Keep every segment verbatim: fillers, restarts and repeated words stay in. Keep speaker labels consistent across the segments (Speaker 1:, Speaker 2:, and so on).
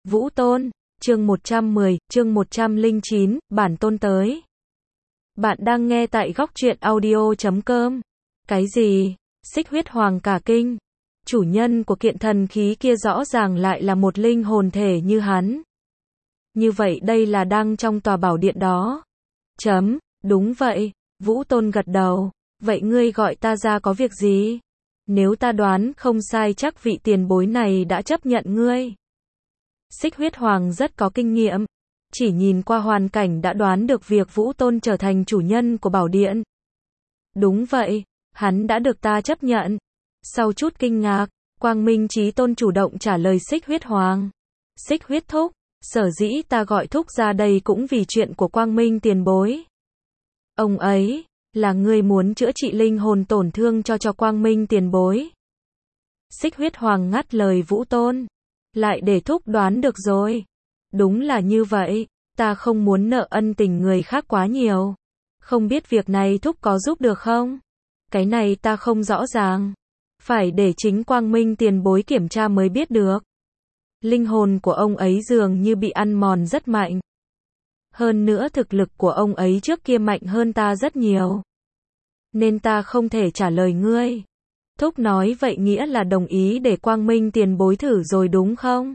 Speaker 1: Vũ Tôn, chương một trăm mười, chương một trăm lẻ chín, bản tôn tới. Bạn đang nghe tại góc truyện audio chấm com. Cái gì? Xích huyết hoàng cả kinh. Chủ nhân của kiện thần khí kia rõ ràng lại là một linh hồn thể như hắn. Như vậy đây là đang trong tòa bảo điện đó. Chấm, đúng vậy. Vũ Tôn gật đầu. Vậy ngươi gọi ta ra có việc gì? Nếu ta đoán không sai chắc vị tiền bối này đã chấp nhận ngươi. Xích huyết hoàng rất có kinh nghiệm. Chỉ nhìn qua hoàn cảnh đã đoán được việc Vũ Tôn trở thành chủ nhân của bảo điện. Đúng vậy, hắn đã được ta chấp nhận. Sau chút kinh ngạc, Quang Minh Chí Tôn chủ động trả lời xích huyết hoàng. Xích huyết thúc, sở dĩ ta gọi thúc ra đây cũng vì chuyện của Quang Minh tiền bối. Ông ấy, là ngươi muốn chữa trị linh hồn tổn thương cho cho Quang Minh tiền bối. Xích huyết hoàng ngắt lời Vũ Tôn. Lại để thúc đoán được rồi. Đúng là như vậy, ta không muốn nợ ân tình người khác quá nhiều. Không biết việc này thúc có giúp được không? Cái này ta không rõ ràng. Phải để chính Quang Minh tiền bối kiểm tra mới biết được. Linh hồn của ông ấy dường như bị ăn mòn rất mạnh. Hơn nữa thực lực của ông ấy trước kia mạnh hơn ta rất nhiều. Nên ta không thể trả lời ngươi. Thúc nói vậy nghĩa là đồng ý để Quang Minh tiền bối thử rồi đúng không?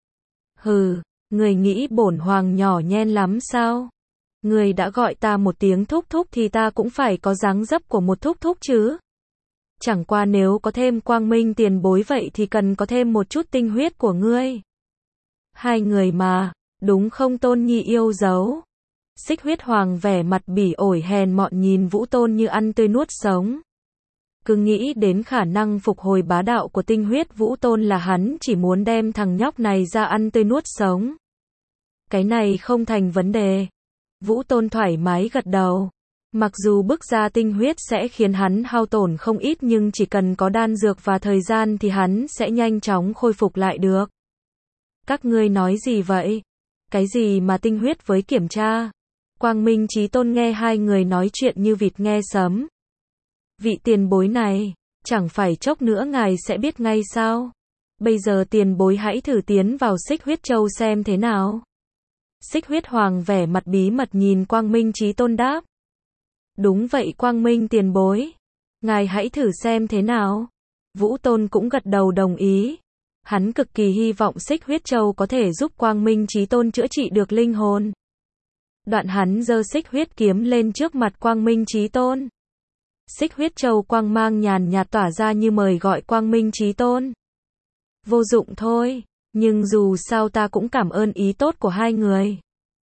Speaker 1: Hừ, người nghĩ bổn hoàng nhỏ nhen lắm sao? Người đã gọi ta một tiếng thúc thúc thì ta cũng phải có dáng dấp của một thúc thúc chứ. Chẳng qua nếu có thêm Quang Minh tiền bối vậy thì cần có thêm một chút tinh huyết của ngươi. Hai người mà, đúng không Tôn Nhi yêu dấu? Xích huyết hoàng vẻ mặt bỉ ổi hèn mọn nhìn Vũ Tôn như ăn tươi nuốt sống. Cứ nghĩ đến khả năng phục hồi bá đạo của tinh huyết Vũ Tôn là hắn chỉ muốn đem thằng nhóc này ra ăn tươi nuốt sống. Cái này không thành vấn đề. Vũ Tôn thoải mái gật đầu. Mặc dù bức ra tinh huyết sẽ khiến hắn hao tổn không ít nhưng chỉ cần có đan dược và thời gian thì hắn sẽ nhanh chóng khôi phục lại được. Các ngươi nói gì vậy? Cái gì mà tinh huyết với kiểm tra? Quang Minh Chí Tôn nghe hai người nói chuyện như vịt nghe sấm. Vị tiền bối này, chẳng phải chốc nữa ngài sẽ biết ngay sao? Bây giờ tiền bối hãy thử tiến vào xích huyết châu xem thế nào. Xích huyết hoàng vẻ mặt bí mật nhìn Quang Minh Chí Tôn đáp. Đúng vậy Quang Minh tiền bối. Ngài hãy thử xem thế nào. Vũ Tôn cũng gật đầu đồng ý. Hắn cực kỳ hy vọng xích huyết châu có thể giúp Quang Minh Chí Tôn chữa trị được linh hồn. Đoạn hắn giơ xích huyết kiếm lên trước mặt Quang Minh Chí Tôn. Xích huyết châu quang mang nhàn nhạt tỏa ra như mời gọi Quang Minh Chí Tôn. Vô dụng thôi, nhưng dù sao ta cũng cảm ơn ý tốt của hai người.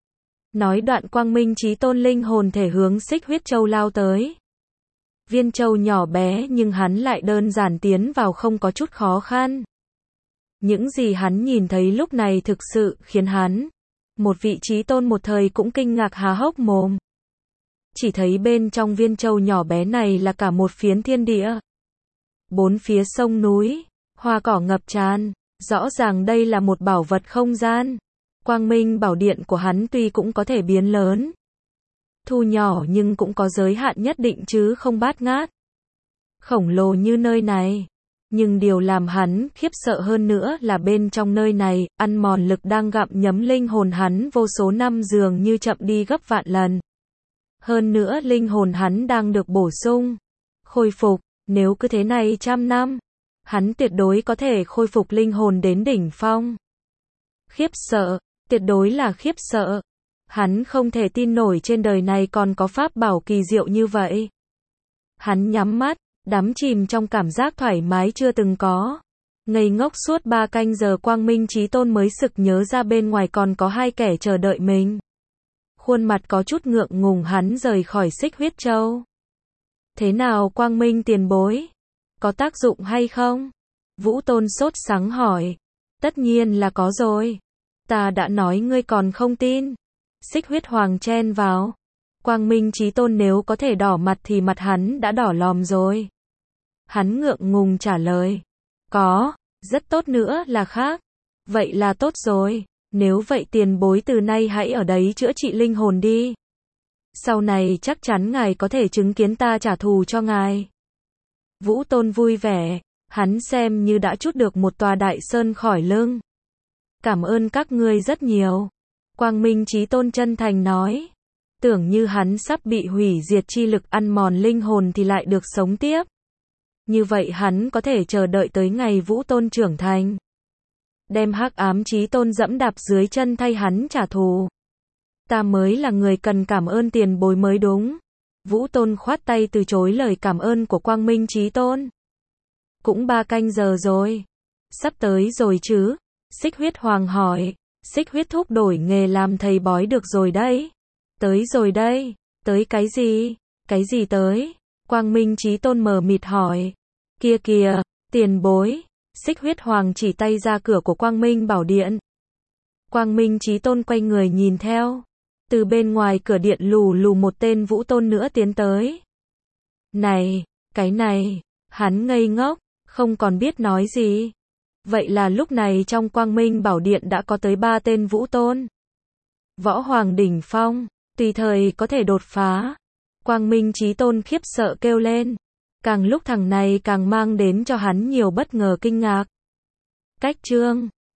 Speaker 1: Nói đoạn Quang Minh Chí Tôn linh hồn thể hướng xích huyết châu lao tới. Viên châu nhỏ bé nhưng hắn lại đơn giản tiến vào không có chút khó khăn. Những gì hắn nhìn thấy lúc này thực sự khiến hắn, một vị Chí Tôn một thời cũng kinh ngạc há hốc mồm. Chỉ thấy bên trong viên châu nhỏ bé này là cả một phiến thiên địa. Bốn phía sông núi, hoa cỏ ngập tràn, rõ ràng đây là một bảo vật không gian. Quang Minh bảo điện của hắn tuy cũng có thể biến lớn, thu nhỏ nhưng cũng có giới hạn nhất định chứ không bát ngát. Khổng lồ như nơi này. Nhưng điều làm hắn khiếp sợ hơn nữa là bên trong nơi này, ăn mòn lực đang gặm nhấm linh hồn hắn vô số năm dường như chậm đi gấp vạn lần. Hơn nữa linh hồn hắn đang được bổ sung, khôi phục, nếu cứ thế này trăm năm, hắn tuyệt đối có thể khôi phục linh hồn đến đỉnh phong. Khiếp sợ, tuyệt đối là khiếp sợ. Hắn không thể tin nổi trên đời này còn có pháp bảo kỳ diệu như vậy. Hắn nhắm mắt, đắm chìm trong cảm giác thoải mái chưa từng có. Ngây ngốc suốt ba canh giờ Quang Minh Chí Tôn mới sực nhớ ra bên ngoài còn có hai kẻ chờ đợi mình. Khuôn mặt có chút ngượng ngùng hắn rời khỏi xích huyết châu. Thế nào Quang Minh tiền bối? Có tác dụng hay không? Vũ Tôn sốt sắng hỏi. Tất nhiên là có rồi. Ta đã nói ngươi còn không tin. Xích huyết hoàng chen vào. Quang Minh Chí Tôn nếu có thể đỏ mặt thì mặt hắn đã đỏ lòm rồi. Hắn ngượng ngùng trả lời. Có, rất tốt nữa là khác. Vậy là tốt rồi. Nếu vậy tiền bối từ nay hãy ở đấy chữa trị linh hồn đi. Sau này chắc chắn ngài có thể chứng kiến ta trả thù cho ngài. Vũ Tôn vui vẻ, hắn xem như đã trút được một tòa đại sơn khỏi lưng. Cảm ơn các ngươi rất nhiều. Quang Minh Chí Tôn chân thành nói. Tưởng như hắn sắp bị hủy diệt chi lực ăn mòn linh hồn thì lại được sống tiếp. Như vậy hắn có thể chờ đợi tới ngày Vũ Tôn trưởng thành. Đem Hắc Ám Chí Tôn dẫm đạp dưới chân thay hắn trả thù. Ta mới là người cần cảm ơn tiền bối mới đúng. Vũ Tôn khoát tay từ chối lời cảm ơn của Quang Minh Chí Tôn. Cũng ba canh giờ rồi. Sắp tới rồi chứ? Xích Huyết Hoàng hỏi. Xích Huyết thúc đổi nghề làm thầy bói được rồi đấy. Tới rồi đây. Tới cái gì? Cái gì tới? Quang Minh Chí Tôn mờ mịt hỏi. Kia kìa, tiền bối. Xích Huyết Hoàng chỉ tay ra cửa của Quang Minh Bảo Điện. Quang Minh Chí Tôn quay người nhìn theo. Từ bên ngoài cửa điện lù lù một tên Vũ Tôn nữa tiến tới. Này, cái này, hắn ngây ngốc, không còn biết nói gì. Vậy là lúc này trong Quang Minh Bảo Điện đã có tới ba tên Vũ Tôn. Võ Hoàng đỉnh phong, tùy thời có thể đột phá. Quang Minh Chí Tôn khiếp sợ kêu lên. Càng lúc thằng này càng mang đến cho hắn nhiều bất ngờ kinh ngạc. Cách chương